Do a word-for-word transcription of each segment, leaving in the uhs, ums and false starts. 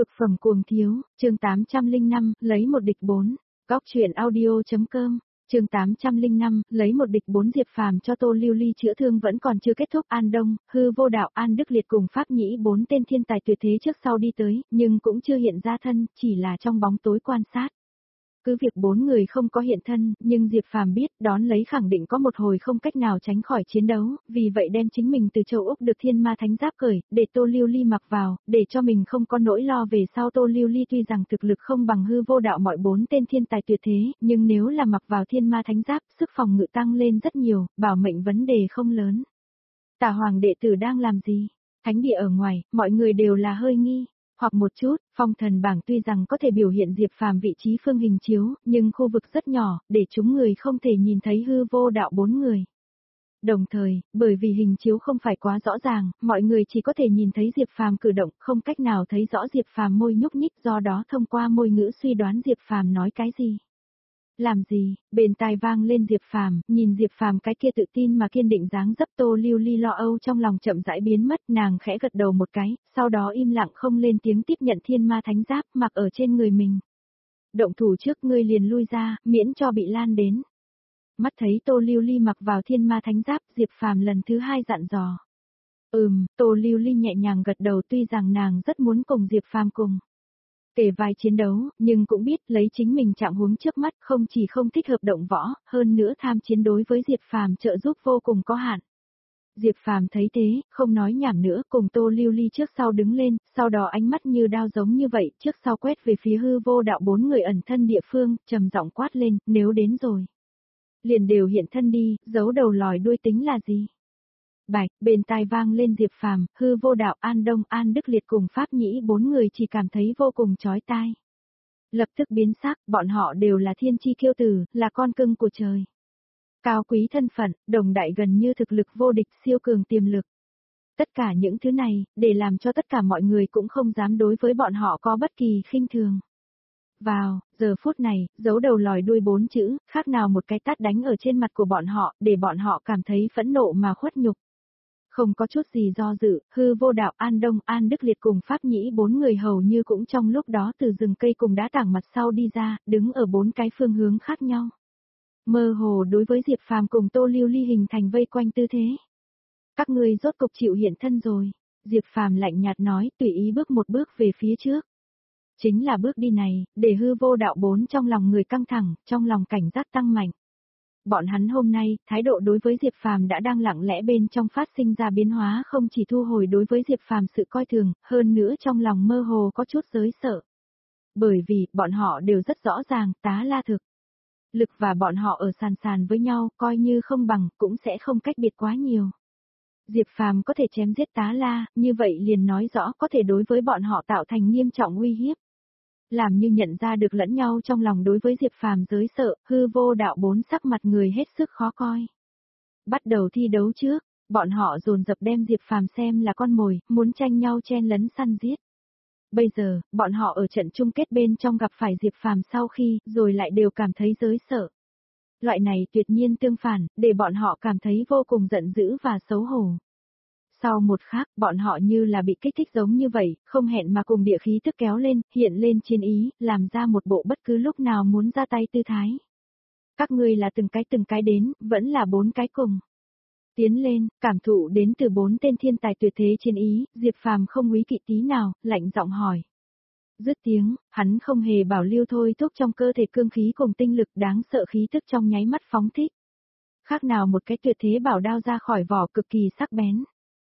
Cực phẩm cuồng thiếu, chương tám trăm lẻ năm, lấy một địch bốn. Góc truyện audio.com, chương tám trăm lẻ năm, lấy một địch bốn. Diệp Phàm cho Tô Lưu Ly chữa thương vẫn còn chưa kết thúc. An Đông, Hư Vô Đạo, An Đức Liệt cùng Pháp Nhĩ bốn tên thiên tài tuyệt thế trước sau đi tới, nhưng cũng chưa hiện ra thân, chỉ là trong bóng tối quan sát. Cứ việc bốn người không có hiện thân, nhưng Diệp Phàm biết đón lấy khẳng định có một hồi không cách nào tránh khỏi chiến đấu, vì vậy đem chính mình từ châu Úc được thiên ma thánh giáp cởi, để Tô Lưu Ly mặc vào, để cho mình không có nỗi lo về sau. Tô Lưu Ly tuy rằng thực lực không bằng Hư Vô Đạo mọi bốn tên thiên tài tuyệt thế, nhưng nếu là mặc vào thiên ma thánh giáp, sức phòng ngự tăng lên rất nhiều, bảo mệnh vấn đề không lớn. Tả Hoàng đệ tử đang làm gì? Thánh địa ở ngoài, mọi người đều là hơi nghi. Hoặc một chút, phong thần bảng tuy rằng có thể biểu hiện Diệp Phàm vị trí phương hình chiếu, nhưng khu vực rất nhỏ, để chúng người không thể nhìn thấy Hư Vô Đạo bốn người. Đồng thời, bởi vì hình chiếu không phải quá rõ ràng, mọi người chỉ có thể nhìn thấy Diệp Phàm cử động, không cách nào thấy rõ Diệp Phàm môi nhúc nhích, do đó thông qua môi ngữ suy đoán Diệp Phàm nói cái gì. Làm gì? Bên tai vang lên Diệp Phàm, nhìn Diệp Phàm cái kia tự tin mà kiên định dáng dấp. Tô Lưu Ly lo âu trong lòng chậm rãi biến mất, nàng khẽ gật đầu một cái, sau đó im lặng không lên tiếng tiếp nhận thiên ma thánh giáp mặc ở trên người mình. Động thủ trước, ngươi liền lui ra, miễn cho bị lan đến. Mắt thấy Tô Lưu Ly mặc vào thiên ma thánh giáp, Diệp Phàm lần thứ hai dặn dò. Ừm, Tô Lưu Ly nhẹ nhàng gật đầu, tuy rằng nàng rất muốn cùng Diệp Phàm cùng kể vai chiến đấu, nhưng cũng biết lấy chính mình trạng huống trước mắt không chỉ không thích hợp động võ, hơn nữa tham chiến đối với Diệp Phàm trợ giúp vô cùng có hạn. Diệp Phàm thấy thế, không nói nhảm nữa, cùng Tô Lưu Ly trước sau đứng lên, sau đó ánh mắt như đao giống như vậy, trước sau quét về phía Hư Vô Đạo bốn người ẩn thân địa phương, trầm giọng quát lên, nếu đến rồi, liền đều hiện thân đi, giấu đầu lòi đuôi tính là gì? Bạch, bên tai vang lên Diệp Phàm, Hư Vô Đạo, An Đông, An Đức Liệt cùng Pháp Nhĩ bốn người chỉ cảm thấy vô cùng chói tai. Lập tức biến sắc, bọn họ đều là thiên chi kiêu tử, là con cưng của trời. Cao quý thân phận, đồng đại gần như thực lực vô địch, siêu cường tiềm lực. Tất cả những thứ này, để làm cho tất cả mọi người cũng không dám đối với bọn họ có bất kỳ khinh thường. Vào, giờ phút này, giấu đầu lòi đuôi bốn chữ, khác nào một cái tát đánh ở trên mặt của bọn họ, để bọn họ cảm thấy phẫn nộ mà khuất nhục. Không có chút gì do dự, Hư Vô Đạo, An Đông, An Đức Liệt cùng Pháp Nhĩ bốn người hầu như cũng trong lúc đó từ rừng cây cùng đá tảng mặt sau đi ra, đứng ở bốn cái phương hướng khác nhau. Mơ hồ đối với Diệp Phàm cùng Tô Lưu Ly hình thành vây quanh tư thế. Các ngươi rốt cục chịu hiện thân rồi, Diệp Phàm lạnh nhạt nói, tùy ý bước một bước về phía trước. Chính là bước đi này, để Hư Vô Đạo bốn trong lòng người căng thẳng, trong lòng cảnh giác tăng mạnh. Bọn hắn hôm nay, thái độ đối với Diệp Phàm đã đang lặng lẽ bên trong phát sinh ra biến hóa, không chỉ thu hồi đối với Diệp Phàm sự coi thường, hơn nữa trong lòng mơ hồ có chút giới sợ. Bởi vì, bọn họ đều rất rõ ràng, Tá La thực lực và bọn họ ở sàn sàn với nhau, coi như không bằng, cũng sẽ không cách biệt quá nhiều. Diệp Phàm có thể chém giết Tá La, như vậy liền nói rõ có thể đối với bọn họ tạo thành nghiêm trọng uy hiếp. Làm như nhận ra được lẫn nhau trong lòng đối với Diệp Phàm giới sợ, Hư Vô Đạo bốn sắc mặt người hết sức khó coi. Bắt đầu thi đấu trước, bọn họ dồn dập đem Diệp Phàm xem là con mồi, muốn tranh nhau chen lấn săn giết. Bây giờ, bọn họ ở trận chung kết bên trong gặp phải Diệp Phàm sau khi, rồi lại đều cảm thấy giới sợ. Loại này tuyệt nhiên tương phản, để bọn họ cảm thấy vô cùng giận dữ và xấu hổ. Sau một khắc, bọn họ như là bị kích thích giống như vậy, không hẹn mà cùng địa khí tức kéo lên, hiện lên chiến ý, làm ra một bộ bất cứ lúc nào muốn ra tay tư thái. Các ngươi là từng cái từng cái đến, vẫn là bốn cái cùng. Tiến lên, cảm thụ đến từ bốn tên thiên tài tuyệt thế chiến ý, Diệp Phàm không úy kỵ tí nào, lạnh giọng hỏi. Dứt tiếng, hắn không hề bảo lưu thôi thúc trong cơ thể cương khí cùng tinh lực đáng sợ khí tức trong nháy mắt phóng thích. Khác nào một cái tuyệt thế bảo đao ra khỏi vỏ cực kỳ sắc bén.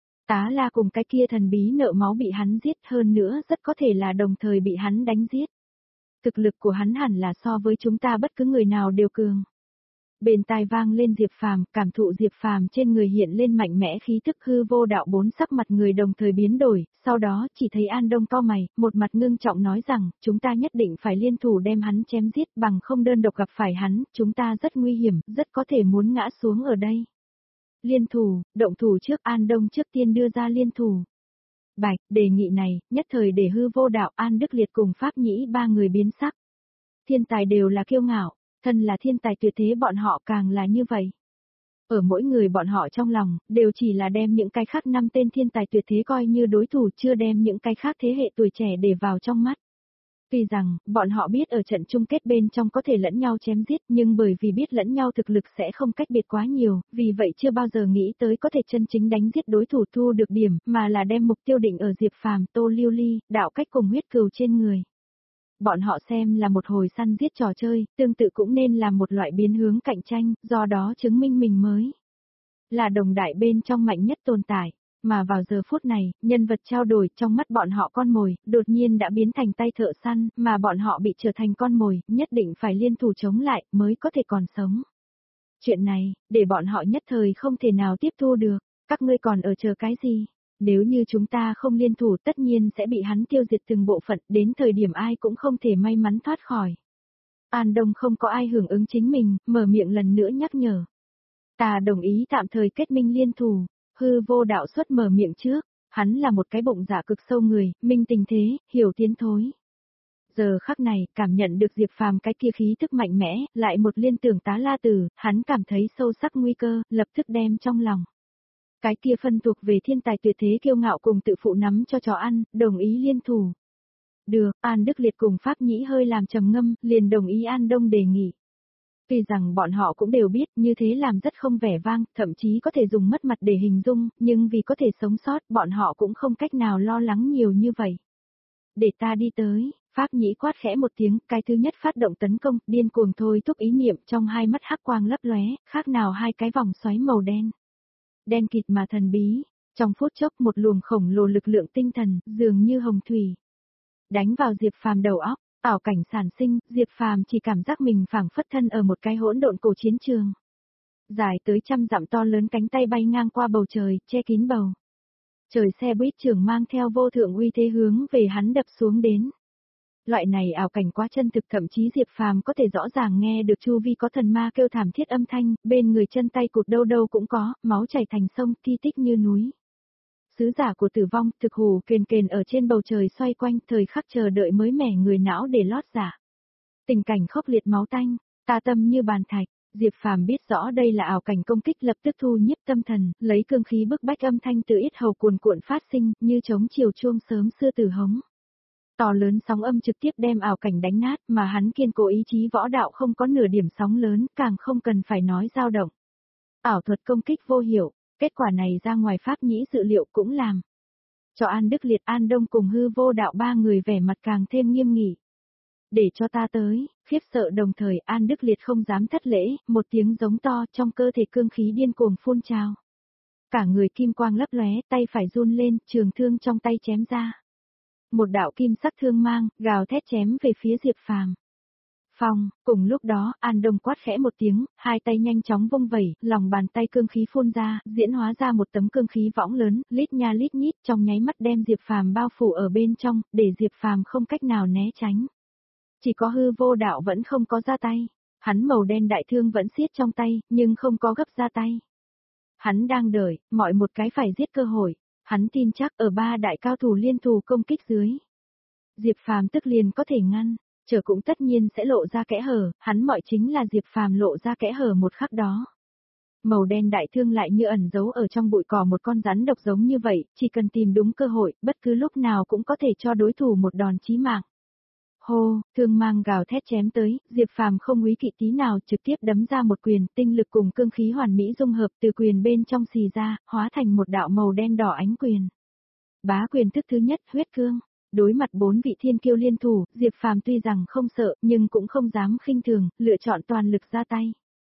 Tá La cùng cái kia thần bí nợ máu bị hắn giết, hơn nữa rất có thể là đồng thời bị hắn đánh giết. Thực lực của hắn hẳn là so với chúng ta bất cứ người nào đều cường. Bên tai vang lên Diệp Phàm, cảm thụ Diệp Phàm trên người hiện lên mạnh mẽ khí tức. Hư Vô Đạo bốn sắc mặt người đồng thời biến đổi, sau đó chỉ thấy An Đông cau mày, một mặt ngưng trọng nói rằng, chúng ta nhất định phải liên thủ đem hắn chém giết, bằng không đơn độc gặp phải hắn, chúng ta rất nguy hiểm, rất có thể muốn ngã xuống ở đây. Liên thủ, động thủ trước. An Đông trước tiên đưa ra liên thủ. Bạch, đề nghị này, nhất thời để Hư Vô Đạo, An Đức Liệt cùng Pháp Nhĩ ba người biến sắc. Thiên tài đều là kiêu ngạo, thân là thiên tài tuyệt thế bọn họ càng là như vậy. Ở mỗi người bọn họ trong lòng, đều chỉ là đem những cái khác năm tên thiên tài tuyệt thế coi như đối thủ, chưa đem những cái khác thế hệ tuổi trẻ để vào trong mắt. Tuy rằng, bọn họ biết ở trận chung kết bên trong có thể lẫn nhau chém giết, nhưng bởi vì biết lẫn nhau thực lực sẽ không cách biệt quá nhiều, vì vậy chưa bao giờ nghĩ tới có thể chân chính đánh giết đối thủ thu được điểm, mà là đem mục tiêu định ở Diệp Phàm, Tô Lưu Ly, đạo cách cùng huyết cừu trên người. Bọn họ xem là một hồi săn giết trò chơi, tương tự cũng nên là một loại biến hướng cạnh tranh, do đó chứng minh mình mới là đồng đại bên trong mạnh nhất tồn tại. Mà vào giờ phút này, nhân vật trao đổi trong mắt bọn họ con mồi, đột nhiên đã biến thành tay thợ săn, mà bọn họ bị trở thành con mồi, nhất định phải liên thủ chống lại, mới có thể còn sống. Chuyện này, để bọn họ nhất thời không thể nào tiếp thu được, các ngươi còn ở chờ cái gì? Nếu như chúng ta không liên thủ tất nhiên sẽ bị hắn tiêu diệt từng bộ phận, đến thời điểm ai cũng không thể may mắn thoát khỏi. An Đông không có ai hưởng ứng chính mình, mở miệng lần nữa nhắc nhở. Ta đồng ý tạm thời kết minh liên thủ. Hư Vô Đạo xuất mở miệng trước, hắn là một cái bụng dạ cực sâu người, minh tình thế, hiểu tiến thối. Giờ khắc này, cảm nhận được Diệp Phàm cái kia khí thức mạnh mẽ, lại một liên tưởng tá la tử, hắn cảm thấy sâu sắc nguy cơ, lập tức đem trong lòng. Cái kia phân thuộc về thiên tài tuyệt thế kiêu ngạo cùng tự phụ nắm cho chó ăn, đồng ý liên thủ. Được, An Đức Liệt cùng Pháp Nhĩ hơi làm trầm ngâm, liền đồng ý An Đông đề nghị. Tuy rằng bọn họ cũng đều biết như thế làm rất không vẻ vang, thậm chí có thể dùng mất mặt để hình dung, nhưng vì có thể sống sót, bọn họ cũng không cách nào lo lắng nhiều như vậy. Để ta đi tới, Pháp Nhĩ quát khẽ một tiếng, cái thứ nhất phát động tấn công, điên cuồng thôi thúc ý niệm trong hai mắt hắc quang lấp lóe, khác nào hai cái vòng xoáy màu đen. Đen kịt mà thần bí, trong phút chốc một luồng khổng lồ lực lượng tinh thần, dường như hồng thủy. Đánh vào Diệp Phàm đầu óc. Ảo cảnh sản sinh, Diệp Phàm chỉ cảm giác mình phảng phất thân ở một cái hỗn độn cổ chiến trường. Dài tới trăm dặm to lớn cánh tay bay ngang qua bầu trời, che kín bầu. Trời xe buýt trường mang theo vô thượng uy thế hướng về hắn đập xuống đến. Loại này ảo cảnh quá chân thực, thậm chí Diệp Phàm có thể rõ ràng nghe được chu vi có thần ma kêu thảm thiết âm thanh, bên người chân tay cụt đâu đâu cũng có, máu chảy thành sông, thi tích như núi. Sứ giả của tử vong, thực hù kền kền ở trên bầu trời xoay quanh, thời khắc chờ đợi mới mẻ người não để lót giả. Tình cảnh khốc liệt máu tanh, ta tâm như bàn thạch, Diệp Phàm biết rõ đây là ảo cảnh công kích, lập tức thu nhiếp tâm thần, lấy cương khí bức bách âm thanh từ yết hầu cuồn cuộn phát sinh, như trống chiều chuông sớm xưa tử hống. To lớn sóng âm trực tiếp đem ảo cảnh đánh nát, mà hắn kiên cố ý chí võ đạo không có nửa điểm sóng lớn, càng không cần phải nói dao động. Ảo thuật công kích vô hiệu. Kết quả này ra ngoài Pháp Nhĩ dự liệu cũng làm. Cho An Đức Liệt, An Đông cùng Hư Vô Đạo ba người vẻ mặt càng thêm nghiêm nghị. Để cho ta tới, khiếp sợ đồng thời An Đức Liệt không dám thất lễ, một tiếng giống to trong cơ thể cương khí điên cuồng phun trào. Cả người kim quang lấp lóe, tay phải run lên, trường thương trong tay chém ra. Một đạo kim sắc thương mang, gào thét chém về phía Diệp Phàm. Phong, cùng lúc đó, An Đông quát khẽ một tiếng, hai tay nhanh chóng vung vẩy, lòng bàn tay cương khí phun ra, diễn hóa ra một tấm cương khí võng lớn, lít nha lít nhít, trong nháy mắt đem Diệp Phàm bao phủ ở bên trong, để Diệp Phàm không cách nào né tránh. Chỉ có Hư Vô Đạo vẫn không có ra tay, hắn màu đen đại thương vẫn siết trong tay, nhưng không có gấp ra tay. Hắn đang đợi, mọi một cái phải giết cơ hội, hắn tin chắc ở ba đại cao thủ liên thủ công kích dưới. Diệp Phàm tức liền có thể ngăn. Chờ cũng tất nhiên sẽ lộ ra kẽ hở, hắn mọi chính là Diệp Phàm lộ ra kẽ hở một khắc đó. Màu đen đại thương lại như ẩn giấu ở trong bụi cỏ một con rắn độc giống như vậy, chỉ cần tìm đúng cơ hội, bất cứ lúc nào cũng có thể cho đối thủ một đòn chí mạng. Hô, thương mang gào thét chém tới, Diệp Phàm không úy kỵ tí nào, trực tiếp đấm ra một quyền, tinh lực cùng cương khí hoàn mỹ dung hợp từ quyền bên trong xì ra, hóa thành một đạo màu đen đỏ ánh quyền. Bá quyền thức thứ nhất, huyết cương. Đối mặt bốn vị thiên kiêu liên thủ, Diệp Phàm tuy rằng không sợ, nhưng cũng không dám khinh thường, lựa chọn toàn lực ra tay.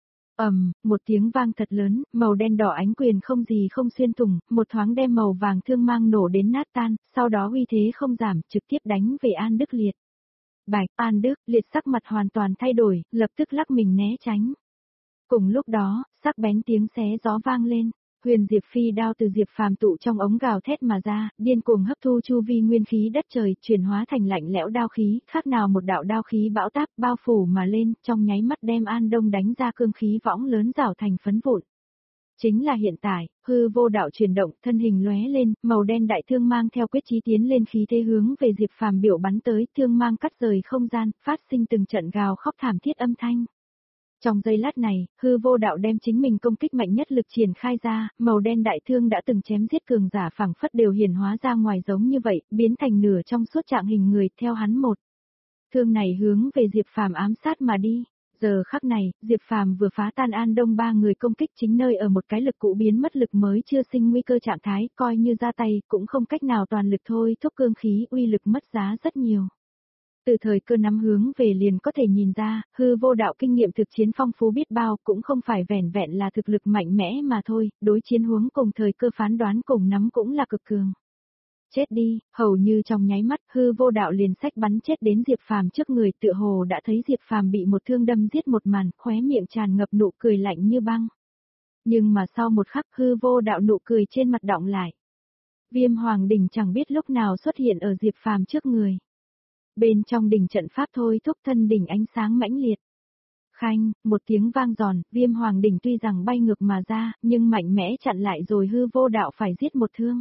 Ầm, um, một tiếng vang thật lớn, màu đen đỏ ánh quyền không gì không xuyên thủng, một thoáng đem màu vàng thương mang nổ đến nát tan, sau đó uy thế không giảm, trực tiếp đánh về An Đức Liệt. Bạch, An Đức Liệt sắc mặt hoàn toàn thay đổi, lập tức lắc mình né tránh. Cùng lúc đó, sắc bén tiếng xé gió vang lên. Huyền Diệp Phi đao từ Diệp Phàm tụ trong ống gào thét mà ra, điên cuồng hấp thu chu vi nguyên khí đất trời, chuyển hóa thành lạnh lẽo đao khí, khác nào một đạo đao khí bão táp bao phủ mà lên, trong nháy mắt đem An Đông đánh ra cương khí võng lớn rảo thành phấn vụn. Chính là hiện tại, Hư Vô Đạo chuyển động, thân hình lóe lên, màu đen đại thương mang theo quyết chí tiến lên khí thế hướng về Diệp Phàm biểu bắn tới, thương mang cắt rời không gian, phát sinh từng trận gào khóc thảm thiết âm thanh. Trong giây lát này, hư vô đạo đem chính mình công kích mạnh nhất lực triển khai ra, màu đen đại thương đã từng chém giết cường giả phảng phất đều hiển hóa ra ngoài giống như vậy, biến thành nửa trong suốt trạng hình người theo hắn một. Thương này hướng về Diệp Phàm ám sát mà đi. Giờ khắc này, Diệp Phàm vừa phá tan An Đông ba người công kích chính nơi ở một cái lực cũ biến mất lực mới chưa sinh nguy cơ trạng thái, coi như ra tay cũng không cách nào toàn lực thôi, thúc cương khí uy lực mất giá rất nhiều. Từ thời cơ nắm hướng về liền có thể nhìn ra, hư vô đạo kinh nghiệm thực chiến phong phú biết bao cũng không phải vẻn vẹn là thực lực mạnh mẽ mà thôi, đối chiến huống cùng thời cơ phán đoán cùng nắm cũng là cực cường. Chết đi, hầu như trong nháy mắt, hư vô đạo liền sách bắn chết đến Diệp Phàm trước người, tựa hồ đã thấy Diệp Phàm bị một thương đâm giết một màn, khóe miệng tràn ngập nụ cười lạnh như băng. Nhưng mà sau một khắc hư vô đạo nụ cười trên mặt đọng lại. Viêm Hoàng đỉnh chẳng biết lúc nào xuất hiện ở Diệp Phàm trước người. Bên trong đỉnh trận pháp thôi thúc thân đỉnh ánh sáng mãnh liệt. Khanh, một tiếng vang giòn, Viêm Hoàng đỉnh tuy rằng bay ngược mà ra, nhưng mạnh mẽ chặn lại rồi hư vô đạo phải giết một thương.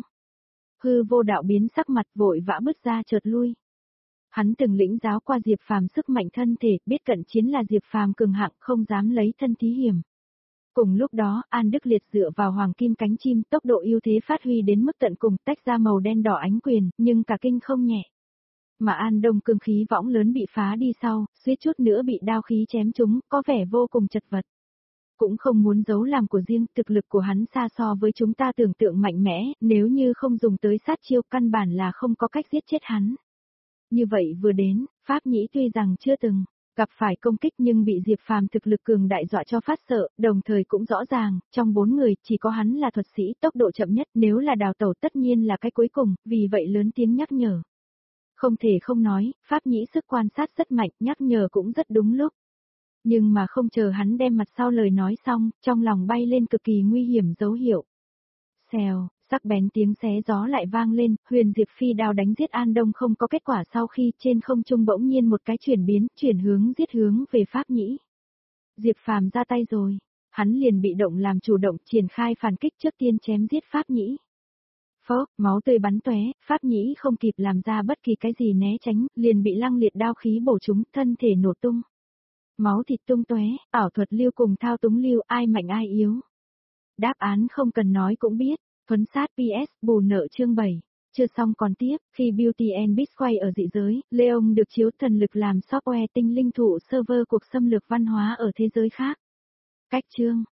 Hư vô đạo biến sắc mặt vội vã bứt ra chợt lui. Hắn từng lĩnh giáo qua Diệp Phàm sức mạnh thân thể, biết cận chiến là Diệp Phàm cường hạng không dám lấy thân thí hiểm. Cùng lúc đó, An Đức Liệt dựa vào hoàng kim cánh chim, tốc độ ưu thế phát huy đến mức tận cùng, tách ra màu đen đỏ ánh quyền, nhưng cả kinh không nhẹ. Mà An Đông cương khí võng lớn bị phá đi sau, suýt chút nữa bị đao khí chém trúng, có vẻ vô cùng chật vật. Cũng không muốn giấu làm của riêng, thực lực của hắn xa so với chúng ta tưởng tượng mạnh mẽ, nếu như không dùng tới sát chiêu căn bản là không có cách giết chết hắn. Như vậy vừa đến, Pháp Nhĩ tuy rằng chưa từng gặp phải công kích nhưng bị Diệp Phàm thực lực cường đại dọa cho phát sợ, đồng thời cũng rõ ràng, trong bốn người chỉ có hắn là thuật sĩ tốc độ chậm nhất, nếu là đào tẩu tất nhiên là cái cuối cùng, vì vậy lớn tiếng nhắc nhở. Không thể không nói, Pháp Nhĩ sức quan sát rất mạnh, nhắc nhở cũng rất đúng lúc. Nhưng mà không chờ hắn đem mặt sau lời nói xong, trong lòng bay lên cực kỳ nguy hiểm dấu hiệu. Xèo, sắc bén tiếng xé gió lại vang lên, Huyền Diệp phi đao đánh giết An Đông không có kết quả sau khi trên không trung bỗng nhiên một cái chuyển biến, chuyển hướng giết hướng về Pháp Nhĩ. Diệp Phàm ra tay rồi, hắn liền bị động làm chủ động triển khai phản kích trước tiên chém giết Pháp Nhĩ. Phốc, máu tươi bắn tóe, Pháp Nhĩ không kịp làm ra bất kỳ cái gì né tránh, liền bị lăng liệt đao khí bổ trúng, thân thể nổ tung. Máu thịt tung tóe, ảo thuật lưu cùng thao túng lưu, ai mạnh ai yếu. Đáp án không cần nói cũng biết, thuấn sát pê ét, bù nợ chương bảy. Chưa xong còn tiếp, khi Beauty and Beast quay ở dị giới, Leon được chiếu thần lực làm software tinh linh thủ server cuộc xâm lược văn hóa ở thế giới khác. Cách chương